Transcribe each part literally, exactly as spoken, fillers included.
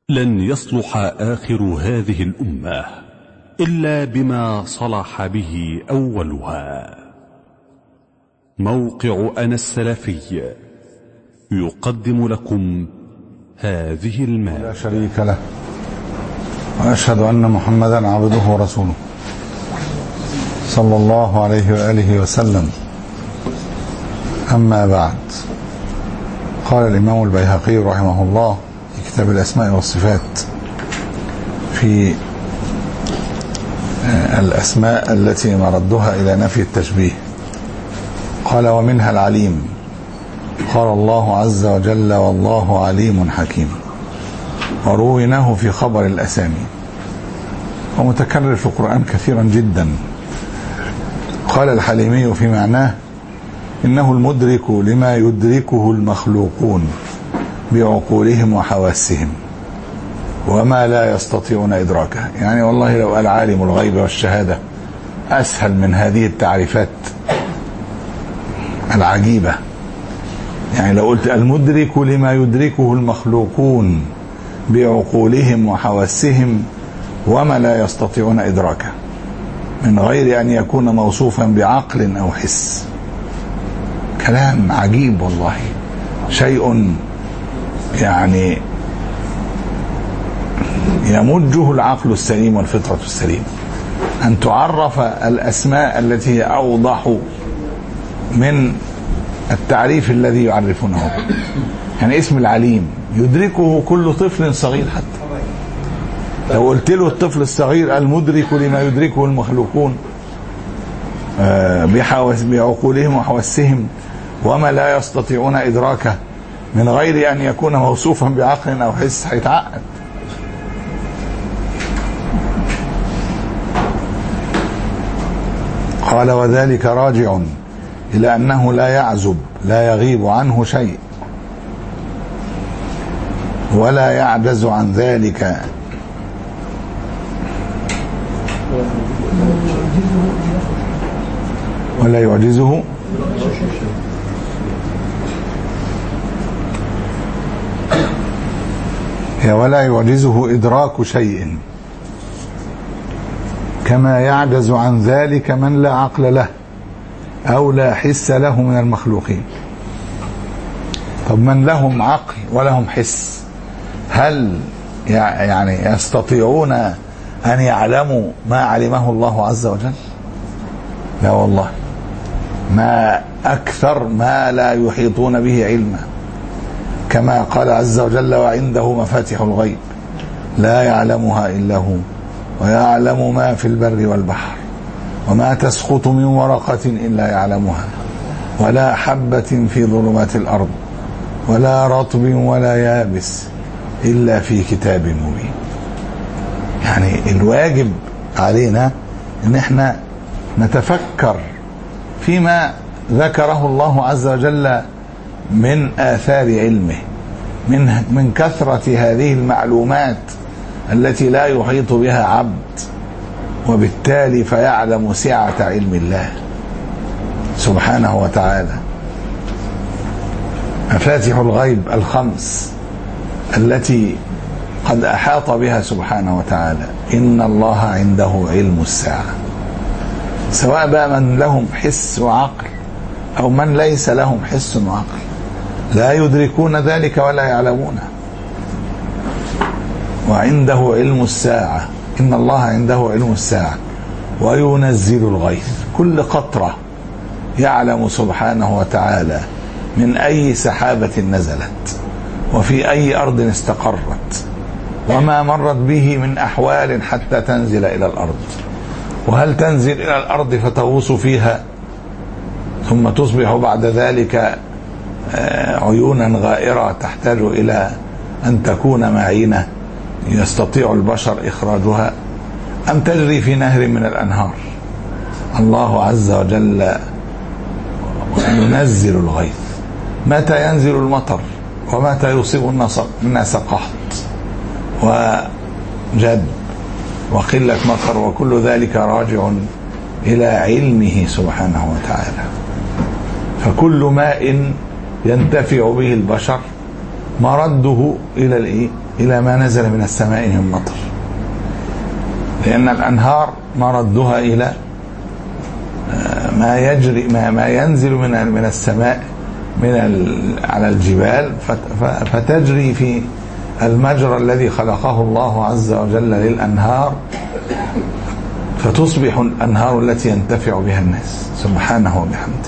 لن يصلح آخر هذه الأمة إلا بما صلح به أولها. موقع أنا السلفي يقدم لكم هذه المادة. لا شريك له، وأشهد أن محمدا عبده ورسوله صلى الله عليه وآله وسلم. أما بعد، قال الإمام البيهقي رحمه الله في كتاب الأسماء والصفات في الأسماء التي مردها إلى نفي التشبيه، قال: ومنها العليم. قال الله عز وجل: والله عليم حكيم. ورويناه في خبر الأسامي، ومتكرر في القرآن كثيرا جدا. قال الحليمي في معناه: إنه المدرك لما يدركه المخلوقون بعقولهم وحواسهم وما لا يستطيعون إدراكه. يعني والله لو قال عالم الغيب والشهادة أسهل من هذه التعريفات العجيبة. يعني لو قلت المدرك لما يدركه المخلوقون بعقولهم وحواسهم وما لا يستطيعون إدراكه من غير أن يكون موصوفا بعقل أو حس. كلام عجيب والله، شيء يعني يمجه العقل السليم والفطرة السليمة أن تعرف الأسماء التي هي أوضح من التعريف الذي يعرفونه. يعني اسم العليم يدركه كل طفل صغير، حتى لو قلت له الطفل الصغير المدرك لما يدركه المخلوقون بعقولهم وحواسهم وما لا يستطيعون إدراكه من غير أن يكون موصوفا بعقل أو حس، هيتعقد. قال: وذلك راجع إلى أنه لا يعزب، لا يغيب عنه شيء، ولا يعجز عن ذلك، ولا يعجزه ولا يعجزه إدراك شيء، كما يعجز عن ذلك من لا عقل له أو لا حس له من المخلوقين. طب من لهم عقل ولهم حس، هل يعني يستطيعون أن يعلموا ما علمه الله عز وجل؟ لا والله، ما أكثر ما لا يحيطون به علما، كما قال عز وجل: وعنده مفاتح الغيب لا يعلمها إلا هو ويعلم ما في البر والبحر وما تسقط من ورقة إلا يعلمها ولا حبة في ظلمات الأرض ولا رطب ولا يابس إلا في كتاب مبين. يعني الواجب علينا ان احنا نتفكر فيما ذكره الله عز وجل من آثار علمه، من من كثرة هذه المعلومات التي لا يحيط بها عبد، وبالتالي فيعلم سعة علم الله سبحانه وتعالى. مفاتح الغيب الخمس التي قد أحاط بها سبحانه وتعالى: إن الله عنده علم الساعة. سواء بقى من لهم حس وعقل أو من ليس لهم حس وعقل، لا يدركون ذلك ولا يعلمونه. وعنده علم الساعة، إن الله عنده علم الساعة وينزل الغيث. كل قطرة يعلم سبحانه وتعالى من أي سحابة نزلت وفي أي أرض استقرت وما مرت به من أحوال حتى تنزل إلى الأرض، وهل تنزل إلى الأرض فتغوص فيها ثم تصبح بعد ذلك عيونا غائرة تحتاج إلى أن تكون معينة يستطيع البشر إخراجها، أم تجري في نهر من الأنهار. الله عز وجل ينزل الغيث. متى ينزل المطر ومتى يصيب الناس قحط وجد وقلة مطر، وكل ذلك راجع إلى علمه سبحانه وتعالى. فكل ماء ينتفع به البشر مرده إلى إلى ما نزل من السماء من مطر، لأن الأنهار مردها إلى ما يجري ما, ما ينزل من من السماء من على الجبال فتجري في المجرى الذي خلقه الله عز وجل للأنهار، فتصبح الأنهار التي ينتفع بها الناس سبحانه وبحمده.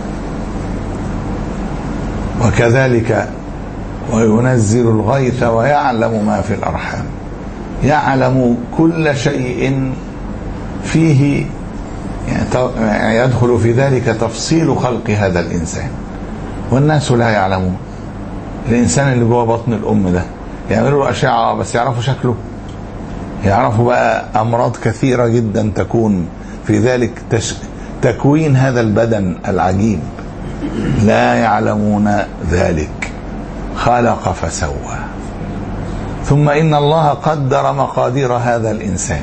وكذلك وينزل الغيث ويعلم ما في الأرحام، يعلم كل شيء فيه، يعني يدخل في ذلك تفصيل خلق هذا الإنسان، والناس لا يعلمون. الإنسان اللي جوه بطن الأم ده يعملوا أشعة بس يعرفوا شكله، يعرفوا بقى أمراض كثيرة جدا تكون في ذلك تش... تكوين هذا البدن العجيب، لا يعلمون ذلك. خلق فسوى، ثم إن الله قدر مقادير هذا الإنسان،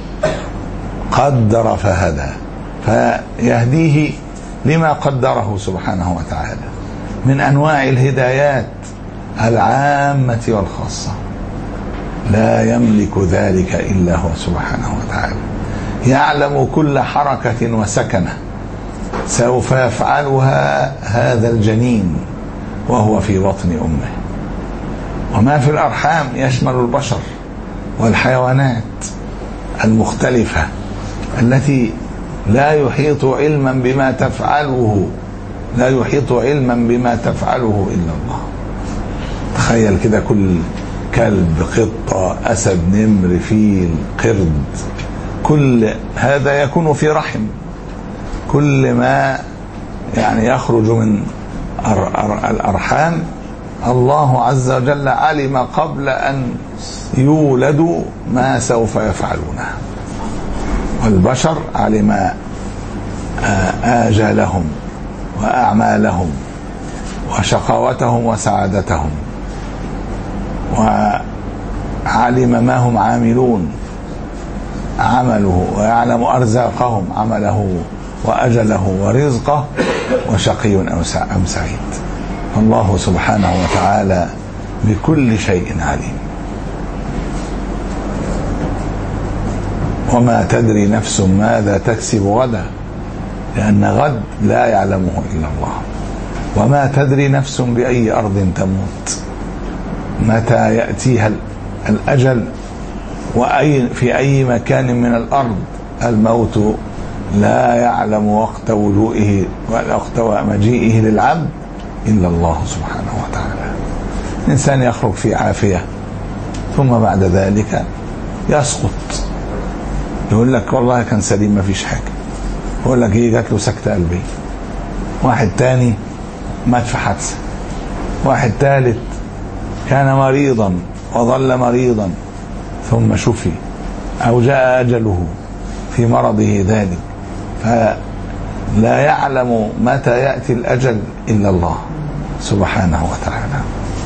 قدر فهدى، فيهديه لما قدره سبحانه وتعالى من أنواع الهدايات العامة والخاصة، لا يملك ذلك إلا هو سبحانه وتعالى. يعلم كل حركة وسكنة سوف يفعلها هذا الجنين وهو في بطن أمه. وما في الأرحام يشمل البشر والحيوانات المختلفة التي لا يحيط علما بما تفعله لا يحيط علما بما تفعله إلا الله. تخيل كده، كل كلب، قطة، أسد، نمر، فيل، قرد، كل هذا يكون في رحم. كل ما يعني يخرج من الأرحام الله عز وجل علم قبل أن يولدوا ما سوف يفعلونه، والبشر علم آجالهم وأعمالهم وشقاوتهم وسعادتهم، وعلم ما هم عاملون عمله، ويعلم أرزاقهم عمله وأجله ورزقه، وشقي أم سعيد. الله سبحانه وتعالى بكل شيء عليم. وما تدري نفس ماذا تكسب غدا، لأن غد لا يعلمه إلا الله. وما تدري نفس بأي أرض تموت، متى يأتيها الأجل وأي في أي مكان من الأرض الموت لا يعلم وقت وجوئه وقت مجيئه للعبد إلا الله سبحانه وتعالى. الإنسان يخرج في عافية ثم بعد ذلك يسقط، يقول لك والله كان سليم ما فيش حاجة، يقول لك ايه جات له سكتة قلبية. واحد تاني مات في حادثة. واحد ثالث كان مريضا وظل مريضا ثم شفي أو جاء أجله في مرضه ذلك، فلا يعلم متى يأتي الأجل إلا الله سبحانه وتعالى.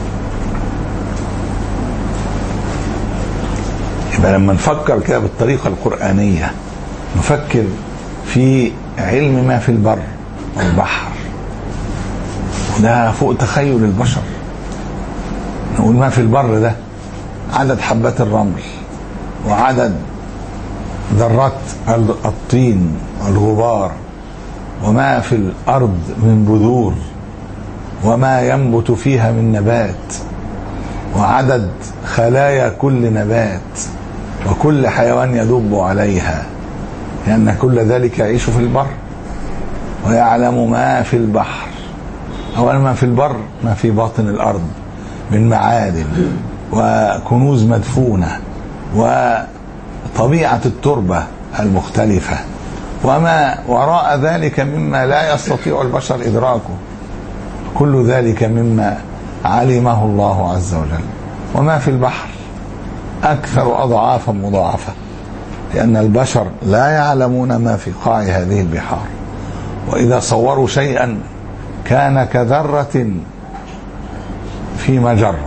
يبقى لما نفكر كده بالطريقة القرآنية نفكر في علم ما في البر والبحر، وده فوق تخيل البشر. نقول ما في البر ده عدد حبات الرمل، وعدد ذرات الطين والغبار، وما في الأرض من بذور، وما ينبت فيها من نبات، وعدد خلايا كل نبات، وكل حيوان يدب عليها، لأن كل ذلك يعيش في البر. ويعلم ما في البحر، أولا ما في البر ما في باطن الأرض من معادن وكنوز مدفونة وطبيعة التربة المختلفة، وما وراء ذلك مما لا يستطيع البشر إدراكه، كل ذلك مما علمه الله عز وجل. وما في البحر أكثر أضعافا مضاعفة، لأن البشر لا يعلمون ما في قاع هذه البحار، وإذا صوروا شيئا كان كذرة في مجرة.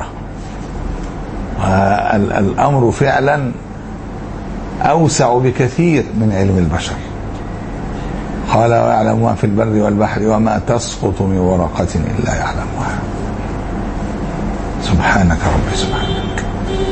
الأمر فعلا أوسع بكثير من علم البشر. قال ويعلم ما في البر والبحر وما تسقط من ورقة إلا يعلمها. سبحانك ربي سبحانك.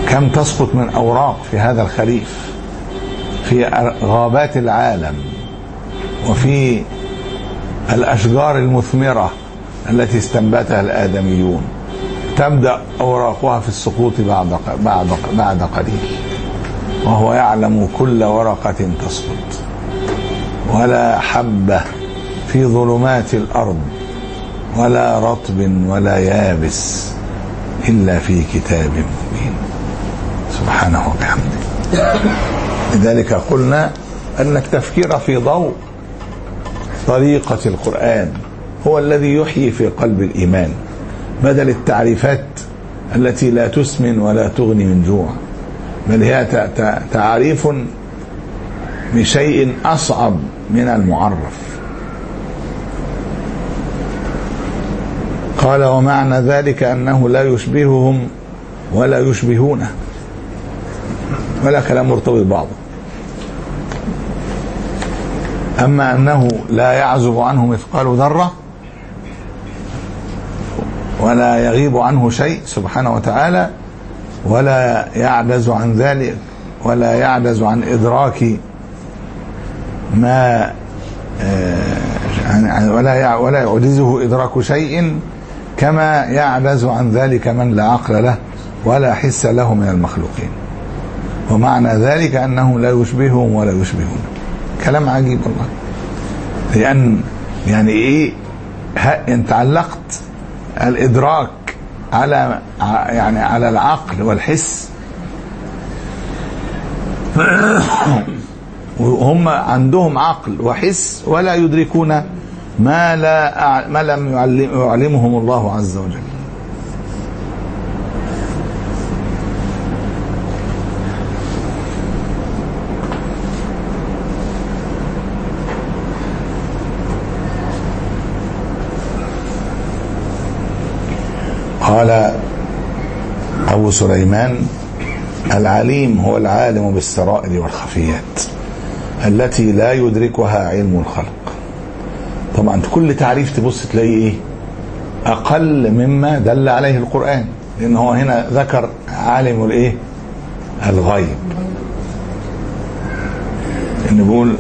كم تسقط من أوراق في هذا الخريف في غابات العالم وفي الأشجار المثمرة التي استنبتها الآدميون، تبدأ أوراقها في السقوط بعد بعد بعد قليل، وهو يعلم كل ورقة تسقط، ولا حبة في ظلمات الأرض ولا رطب ولا يابس إلا في كتاب مبين سبحانه وبحمده. لذلك قلنا أن التفكير في ضوء طريقة القرآن هو الذي يحيي في قلب الإيمان، بدل التعريفات التي لا تسمن ولا تغني من جوع، بل هي تعريف بشيء أصعب من المعرف. قال ومعنى ذلك أنه لا يشبههم ولا يشبهونه، ولا كلام مرتبط بعضه. أما أنه لا يعزب عنه مثقال ذرة ولا يغيب عنه شيء سبحانه وتعالى، ولا يعجز عن ذلك، ولا يعجز عن إدراك ما ولا ولا يعجزه إدراك شيء كما يعجز عن ذلك من لا عقل له ولا حس له من المخلوقين. ومعنى ذلك أنه لا يشبههم ولا يشبهون. كلام عجيب والله، لأن يعني إيه أنت علقت الإدراك على يعني على العقل والحس، وهم عندهم عقل وحس ولا يدركون ما لا ما لم يعلم يعلمهم الله عز وجل. قال أبو سليمان العليم هو العالم بالسرائر والخفيات التي لا يدركها علم الخلق. طبعا كل تعريف تبص تلاقيه ايه اقل مما دل عليه القرآن، لان هو هنا ذكر عالم الايه الغيب، انه بيقول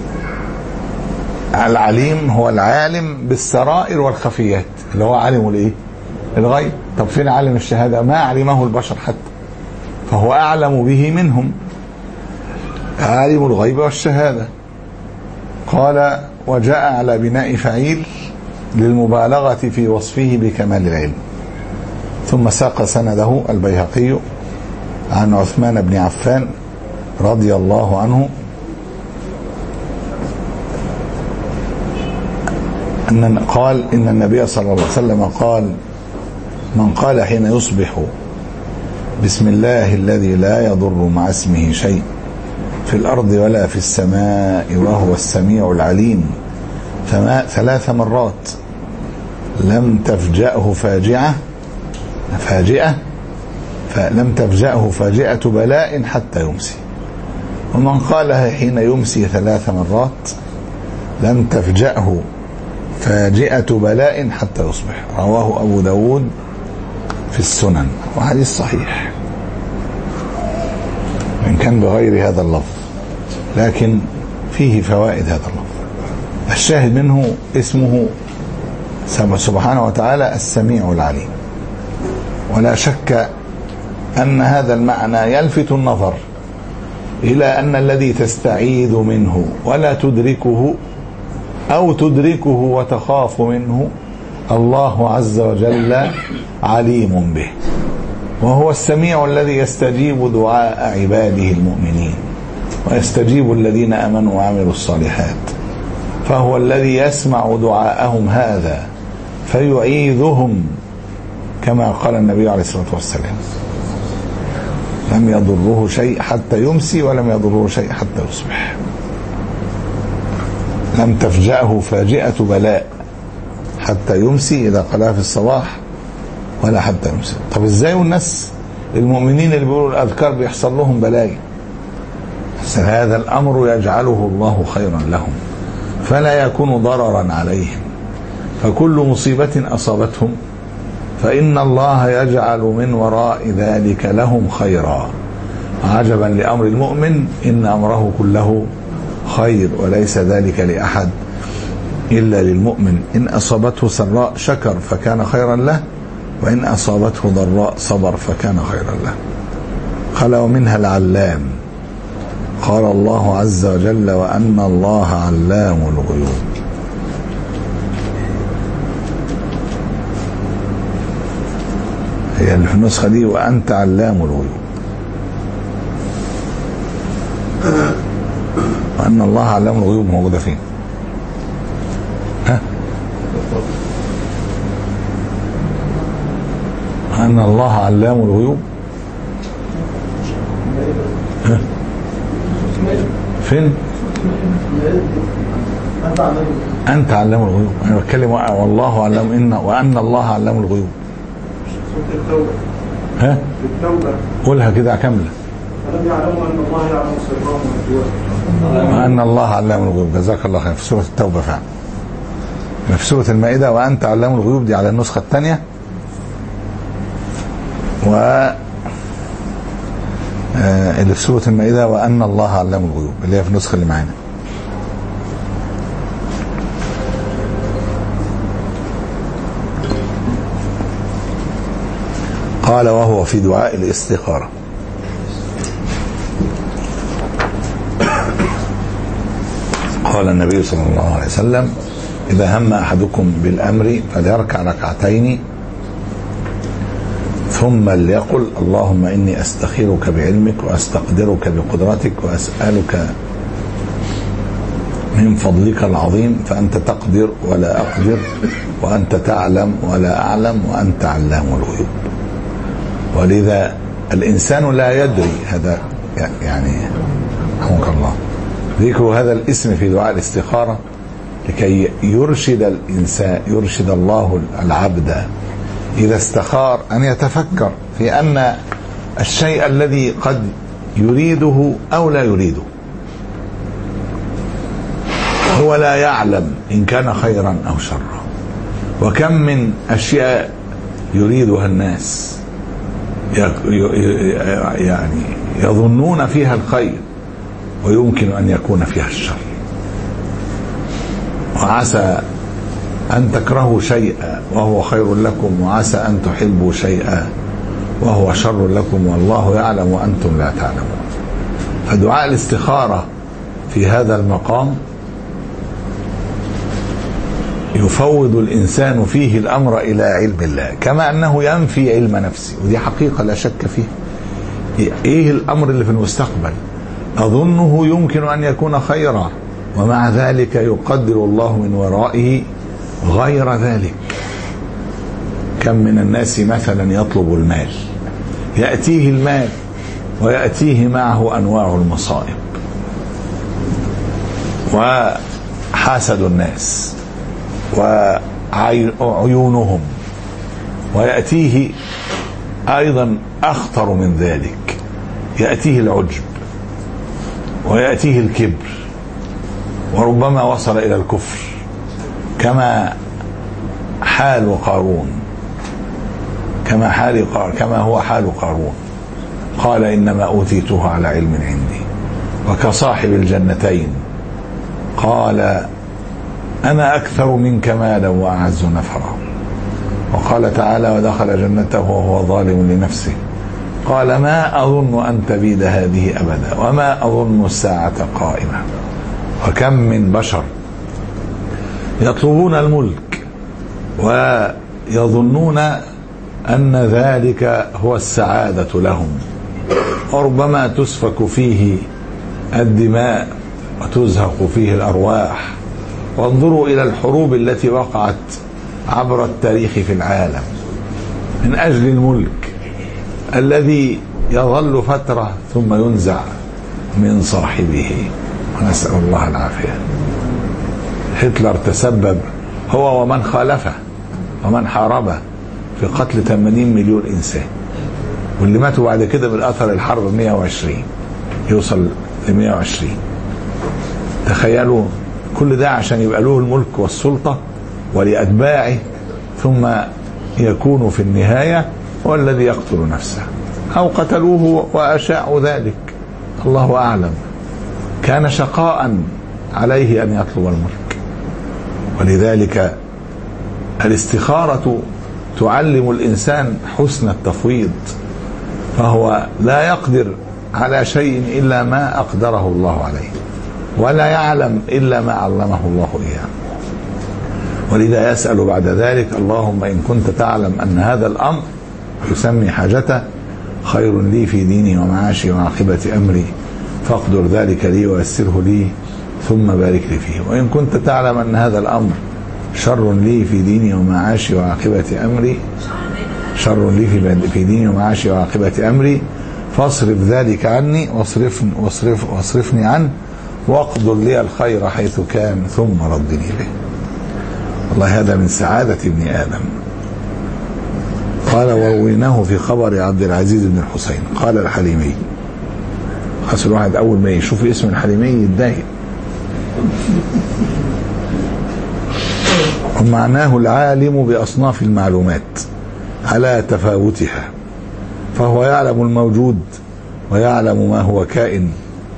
العليم هو العالم بالسرائر والخفيات اللي هو عالم الايه الغيب. طب فين عالم الشهادة؟ ما علمه البشر حتى، فهو اعلم به منهم، عالم الغيب والشهادة. قال وجاء على بناء فعيل للمبالغة في وصفه بكمال العلم. ثم ساق سنده البيهقي عن عثمان بن عفان رضي الله عنه أن قال إن النبي صلى الله عليه وسلم قال من قال حين يصبح بسم الله الذي لا يضر مع اسمه شيء في الأرض ولا في السماء وهو السميع العليم فما ثلاث مرات لم تفجأه فاجعة فاجئة فلم تفجأه فاجئة بلاء حتى يمسي، ومن قالها حين يمسي ثلاث مرات لم تفجأه فاجئة بلاء حتى يصبح. رواه أبو داود في السنن، وحديث صحيح إن كان بغير هذا اللفظ، لكن فيه فوائد هذا اللفظ. الشاهد منه اسمه سبحانه وتعالى السميع العليم، ولا شك أن هذا المعنى يلفت النظر إلى أن الذي تستعيذ منه ولا تدركه أو تدركه وتخاف منه الله عز وجل عليم به، وهو السميع الذي يستجيب دعاء عباده المؤمنين ويستجيب الذين آمنوا وعملوا الصالحات، فهو الذي يسمع دعاءهم هذا فيعيذهم كما قال النبي عليه الصلاة والسلام لم يضره شيء حتى يمسي ولم يضره شيء حتى يصبح. لم تفجأه فاجئة بلاء حتى يمسي إذا قالها في الصباح ولا حتى يمسي. طب ازاي والناس المؤمنين اللي بيقولوا الأذكار بيحصل لهم بلاء؟ هذا الأمر يجعله الله خيرا لهم فلا يكون ضررا عليهم، فكل مصيبة أصابتهم فإن الله يجعل من وراء ذلك لهم خيرا عجبا لأمر المؤمن إن أمره كله خير وليس ذلك لأحد إلا للمؤمن. إن أصابته سراء شكر فكان خيرا له، وإن أصابته ضراء صبر فكان خيرا له. قال ومنها العلام. قال الله عز وجل وأن الله علام الغيوب. هي اللي في النسخة دي وأنت علام الغيوب، وأن الله علام الغيوب موجودة فين؟ ها؟ أن الله علام الغيوب ها؟ فين؟ أنت علام الغيوب. أنا بتكلم والله علام إن وأن الله علام الغيوب. ها؟ قولها كده كاملة. ألم يعلموا أن الله يعلم سرهم ونجواهم. وأن الله علام الغيوب. جزاك الله خير. في سورة التوبة فعلا. في سورة المائدة وأنت علام الغيوب دي على النسخة الثانية، و اللي في سورة المائدة وأن الله علام الغيوب اللي هي في النسخة اللي معانا. قال وهو في دعاء الاستخارة. قال النبي صلى الله عليه وسلم إذا هم أحدكم بالأمر فليركع ركعتين ثم ليقل اللهم إني أستخيرك بعلمك وأستقدرك بقدرتك وأسألك من فضلك العظيم فأنت تقدر ولا أقدر وأنت تعلم ولا أعلم وأنت علام الغيوب. ولذا الإنسان لا يدري هذا، يعني رحمك الله ذكر هذا الاسم في دعاء الاستخارة لكي يرشد الإنسان يرشد الله العبد إذا استخار أن يتفكر في أن الشيء الذي قد يريده أو لا يريده هو لا يعلم إن كان خيرا أو شرا. وكم من أشياء يريدها الناس يعني يظنون فيها الخير ويمكن أن يكون فيها الشر. وعسى أن تكرهوا شيئا وهو خير لكم وعسى أن تحبوا شيئا وهو شر لكم والله يعلم وأنتم لا تعلمون. فدعاء الاستخارة في هذا المقام يفوض الإنسان فيه الأمر إلى علم الله كما أنه ينفي علم نفسه، ودي حقيقة لا شك فيه. إيه الأمر اللي في المستقبل أظنه يمكن أن يكون خيرا ومع ذلك يقدر الله من ورائه غير ذلك. كم من الناس مثلا يطلب المال، يأتيه المال ويأتيه معه أنواع المصائب وحاسد الناس وعيونهم، ويأتيه أيضا أخطر من ذلك، يأتيه العجب ويأتيه الكبر وربما وصل إلى الكفر كما حال قارون كما حال قار كما هو حال قارون. قال إنما أوتيته على علم عندي. وكصاحب الجنتين قال أنا أكثر منك مالا وأعز نفرا. وقال تعالى ودخل جنته وهو ظالم لنفسه قال ما أظن أن تبيد هذه أبدا وما أظن الساعة قائمة. وكم من بشر يطلبون الملك ويظنون أن ذلك هو السعادة لهم، وربما تسفك فيه الدماء وتزهق فيه الأرواح. وانظروا إلى الحروب التي وقعت عبر التاريخ في العالم من أجل الملك الذي يظل فترة ثم ينزع من صاحبه، ونسأل الله العافية. هتلر تسبب هو ومن خالفه ومن حاربه في قتل ثمانين مليون إنسان، واللي ماتوا بعد كده بالأثر الحرب مئة وعشرين يوصل ل مئة وعشرين. تخيلوا كل ده عشان يبقى له الملك والسلطة ولأتباعه، ثم يكون في النهاية هو الذي يقتل نفسه. أو قتلوه وأشاعوا ذلك، الله أعلم. كان شقاء عليه أن يطلب الملك. ولذلك الاستخارة تعلم الإنسان حسن التفويض، فهو لا يقدر على شيء إلا ما أقدره الله عليه، ولا يعلم إلا ما علمه الله إياه. ولذا يسأل بعد ذلك: اللهم إن كنت تعلم أن هذا الأمر يسمي حاجته خير لي في ديني ومعاشي وعاقبة أمري فاقدر ذلك لي ويسره لي ثم بارك لي فيه، وإن كنت تعلم أن هذا الأمر شر لي في ديني ومعاشي وعاقبة أمري شر لي في ديني ومعاشي وعاقبة أمري فاصرف ذلك عني واصرفني, واصرف واصرفني عنه واقدر لي الخير حيث كان ثم ردني به. والله هذا من سعادة ابن آدم. قال: ورويناه في خبر عبد العزيز بن الحسين قال الحليمي. خاص الواحد أول ما يشوف اسم الحليمي يتضايق. ومعناه العالم بأصناف المعلومات على تفاوتها، فهو يعلم الموجود ويعلم ما هو كائن،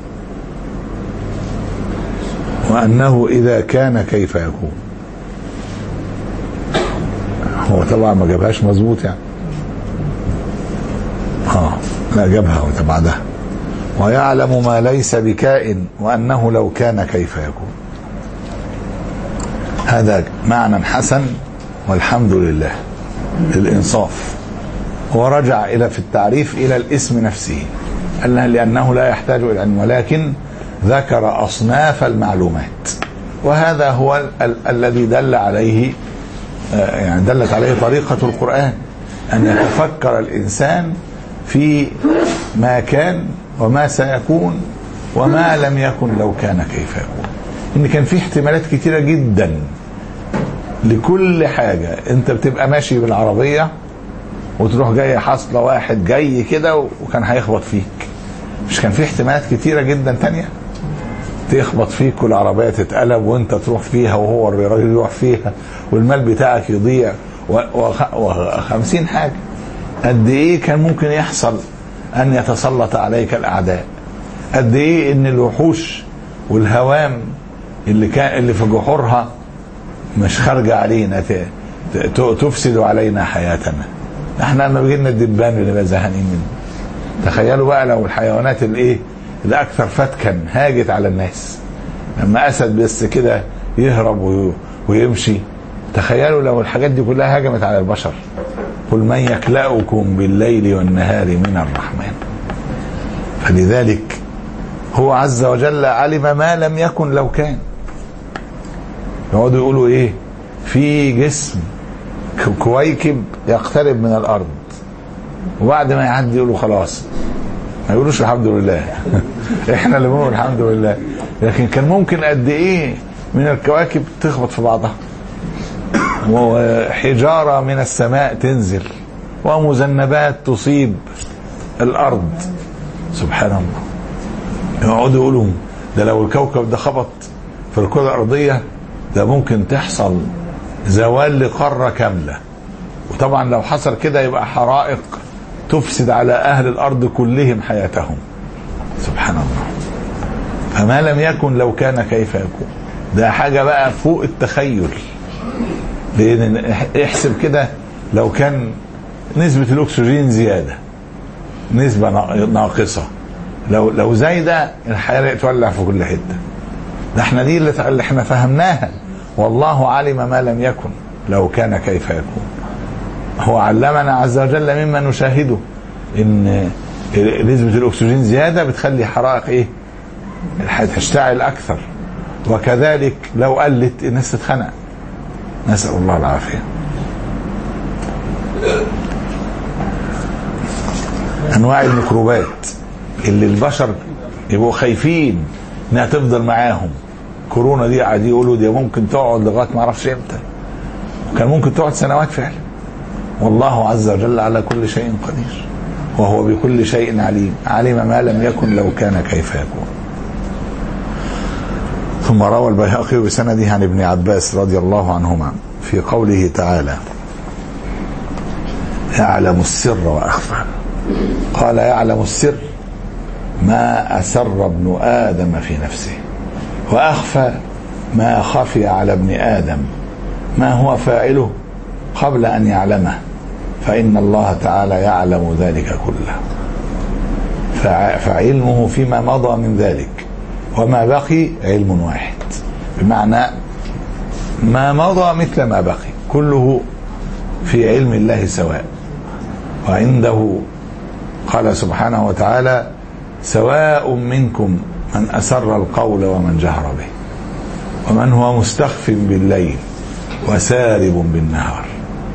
وأنه إذا كان كيف يكون. هو طبعا ما جابهاش مظبوط يعني، اه لا جابها وتبعدها. ويعلم ما ليس بكائن وأنه لو كان كيف يكون. هذا معنى حسن والحمد لله للإنصاف. ورجع إلى في التعريف إلى الاسم نفسه، قال لأنه لا يحتاج إلى علم، ولكن ذكر أصناف المعلومات، وهذا هو ال ال الذي دل عليه يعني دلت عليه طريقة القرآن، أن يتفكر الإنسان في ما كان وما سيكون وما لم يكن لو كان كيف يكون. إن كان في احتمالات كتيرة جدا لكل حاجة. أنت بتبقى ماشي بالعربية وتروح جاي حصل واحد جاي كده وكان هيخبط فيك، مش كان في احتمالات كتيرة جدا تانية تخبط فيك والعربية تتقلب وانت تروح فيها وهو الراجل يروح فيها والمال بتاعك يضيع وخمسين حاجة. قد ايه كان ممكن يحصل ان يتسلط عليك الاعداء، قد ايه ان الوحوش والهوام اللي كان اللي في جحورها مش خارجة علينا تفسد علينا حياتنا. احنا لما بيجينا الدبان اللي زهقانين منه، تخيلوا بقى لو الحيوانات الايه الاكثر فتكا هاجت على الناس، لما اسد بس كده يهرب ويمشي، تخيلوا لو الحاجات دي كلها هاجمت على البشر. قل من يكلأكم بالليل والنهار من الرحمن. فلذلك هو عز وجل علم ما لم يكن لو كان. يقعدوا يقولوا ايه في جسم كويكب يقترب من الارض، وبعد ما يعدي يقولوا خلاص، ما يقولوش الحمد لله احنا اللي بنقول الحمد لله. لكن كان ممكن قد ايه من الكواكب تخبط في بعضها، وحجارة من السماء تنزل، ومذنبات تصيب الارض. سبحان الله. يقعدوا يقولوا ده لو الكوكب ده خبط في الكرة الارضية ده ممكن تحصل زوال لقارة كاملة، وطبعا لو حصل كده يبقى حرائق تفسد على أهل الأرض كلهم حياتهم. سبحان الله. فما لم يكن لو كان كيف يكون، ده حاجة بقى فوق التخيل. لأن احسب كده لو كان نسبة الأكسجين زيادة، نسبة ناقصة، لو لو زايدة الحياة تولع في كل حتة. ده احنا دي اللي احنا فهمناها. والله علم ما لم يكن لو كان كيف يكون. هو علمنا عز وجل مما نشاهده ان نسبة الاكسجين زيادة بتخلي حرائق ايه تشتعل اكثر، وكذلك لو قلت الناس تتخنق. نسأل الله العافية. انواع الميكروبات اللي البشر يبقوا خايفين انها تفضل معاهم. كورونا دي قاعد يقولوا دي ممكن تقعد لغايه ما اعرفش امتى، كان ممكن تقعد سنوات فعلا. والله عز وجل على كل شيء قدير، وهو بكل شيء عليم. علم ما لم يكن لو كان كيف يكون. ثم روى البيهقي بسنده عن ابن عباس رضي الله عنهما في قوله تعالى: يعلم السر واخفى. قال يعلم السر ما أسر ابن آدم في نفسه وأخفى ما خفي على ابن آدم ما هو فاعله قبل أن يعلمه، فإن الله تعالى يعلم ذلك كله، فعلمه فيما مضى من ذلك وما بقي علم واحد، بمعنى ما مضى مثل ما بقي كله في علم الله سواء. وعنده قال سبحانه وتعالى سواء منكم من أسر القول ومن جهر به ومن هو مستخف بالليل وسارب بالنهار.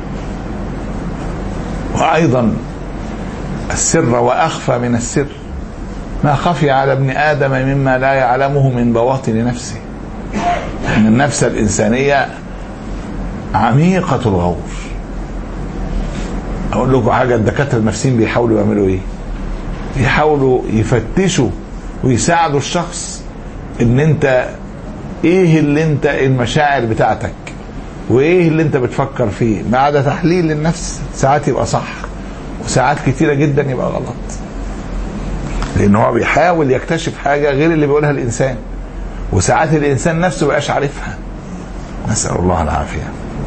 وأيضا السر وأخفى من السر ما خفي على ابن آدم مما لا يعلمه من بواطن نفسه، أن النفس الإنسانية عميقة الغور. أقول لكم حاجة، الدكاترة النفسيين بيحاولوا يعملوا إيه؟ يحاولوا يفتشوا ويساعدوا الشخص إن أنت إيه اللي أنت المشاعر بتاعتك وإيه اللي أنت بتفكر فيه، بعد تحليل للنفس ساعات يبقى صح وساعات كتيرة جدا يبقى غلط، لأن هو بيحاول يكتشف حاجة غير اللي بيقولها الإنسان، وساعات الإنسان نفسه بقاش عارفها. نسأل الله العافية.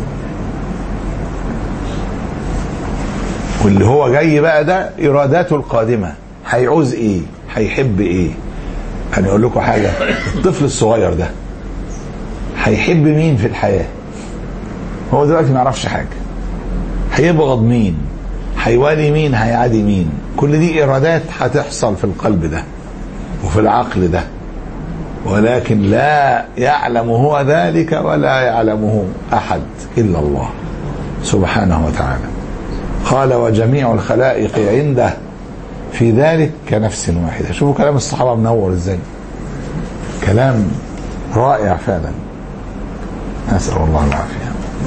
واللي هو جاي بقى ده إراداته القادمة، هيعوز إيه، هيحب إيه. أنا أقول لكم حاجة، الطفل الصغير ده هيحب مين في الحياة؟ هو دلوقتي ما يعرفش حاجة. هيبغض مين، هيوالي مين، هيعادي مين. كل دي إرادات هتحصل في القلب ده وفي العقل ده، ولكن لا يعلم هو ذلك ولا يعلمه أحد إلا الله سبحانه وتعالى. قال وجميع الخلائق عنده في ذلك كنفس واحدة. شوفوا كلام الصحابة منور ازاي، كلام رائع فعلا. نسأل الله العافية.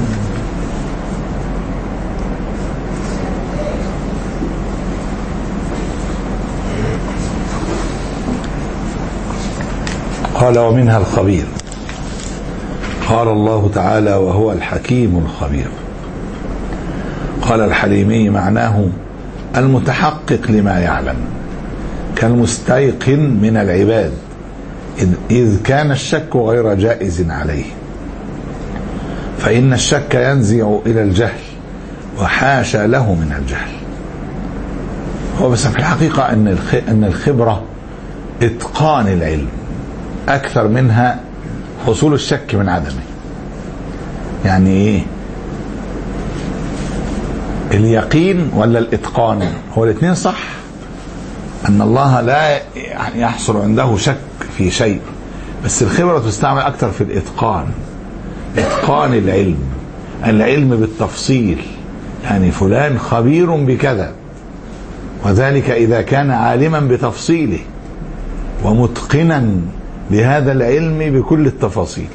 قال ومنها الخبير. قال الله تعالى وهو الحكيم الخبير. قال الحليمي معناه المتحقق لما يعلم كالمستيقن من العباد إذ كان الشك غير جائز عليه، فإن الشك ينزع إلى الجهل وحاشا له من الجهل. هو بس في الحقيقة أن الخبرة إتقان العلم أكثر منها حصول الشك من عدمه. يعني إيه؟ اليقين ولا الإتقان؟ هو الاثنين صح، أن الله لا يحصل عنده شك في شيء، بس الخبرة تستعمل أكثر في الإتقان، إتقان العلم، العلم بالتفصيل. يعني فلان خبير بكذا، وذلك إذا كان عالما بتفصيله ومتقنا لهذا العلم بكل التفاصيل.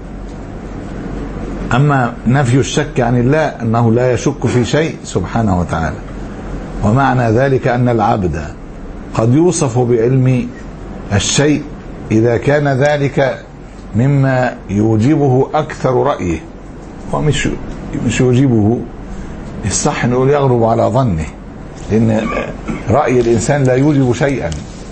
أما نفي الشك عن الله أنه لا يشك في شيء سبحانه وتعالى. ومعنى ذلك أن العبد قد يوصف بعلم الشيء إذا كان ذلك مما يوجبه أكثر رأيه، ومش مش يوجبه، الصح نقول يغلب على ظنه، لأن رأي الإنسان لا يوجب شيئا.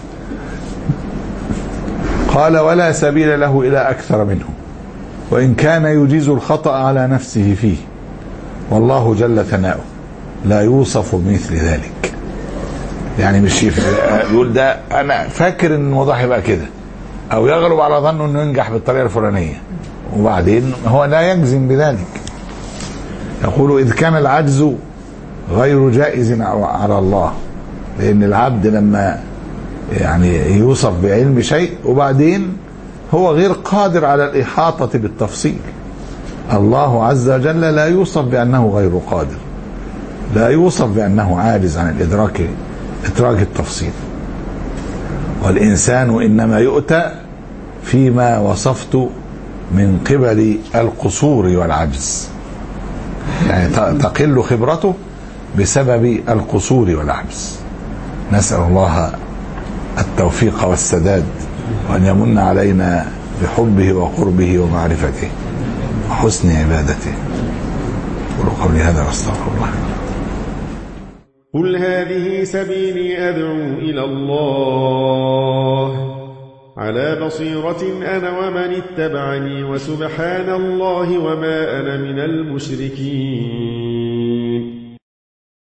قال ولا سبيل له إلى أكثر منه وإن كان يجيز الخطأ على نفسه فيه، والله جل ثناؤه لا يوصف بمثل ذلك. يعني مش يقول ده أنا فاكر إن الموضوع هيبقى كده، أو يغلب على ظنه إنه ينجح بالطريقة الفلانية وبعدين هو لا يجزم بذلك. يقول إذ كان العجز غير جائز على الله، لأن العبد لما يعني يوصف بعلم شيء وبعدين هو غير قادر على الإحاطة بالتفصيل. الله عز وجل لا يوصف بأنه غير قادر، لا يوصف بأنه عاجز عن الإدراك إدراك التفصيل. والإنسان إنما يؤتى فيما وصفت من قبل القصور والعجز، يعني تقل خبرته بسبب القصور والعجز. نسأل الله التوفيق والسداد، وأن يمن علينا بحبه وقربه ومعرفته وحسن عبادته. قولوا قولي هذا واستغفر الله. قل هذه سبيلي أدعو إلى الله على بصيرة أنا ومن اتبعني وسبحان الله وما أنا من المشركين.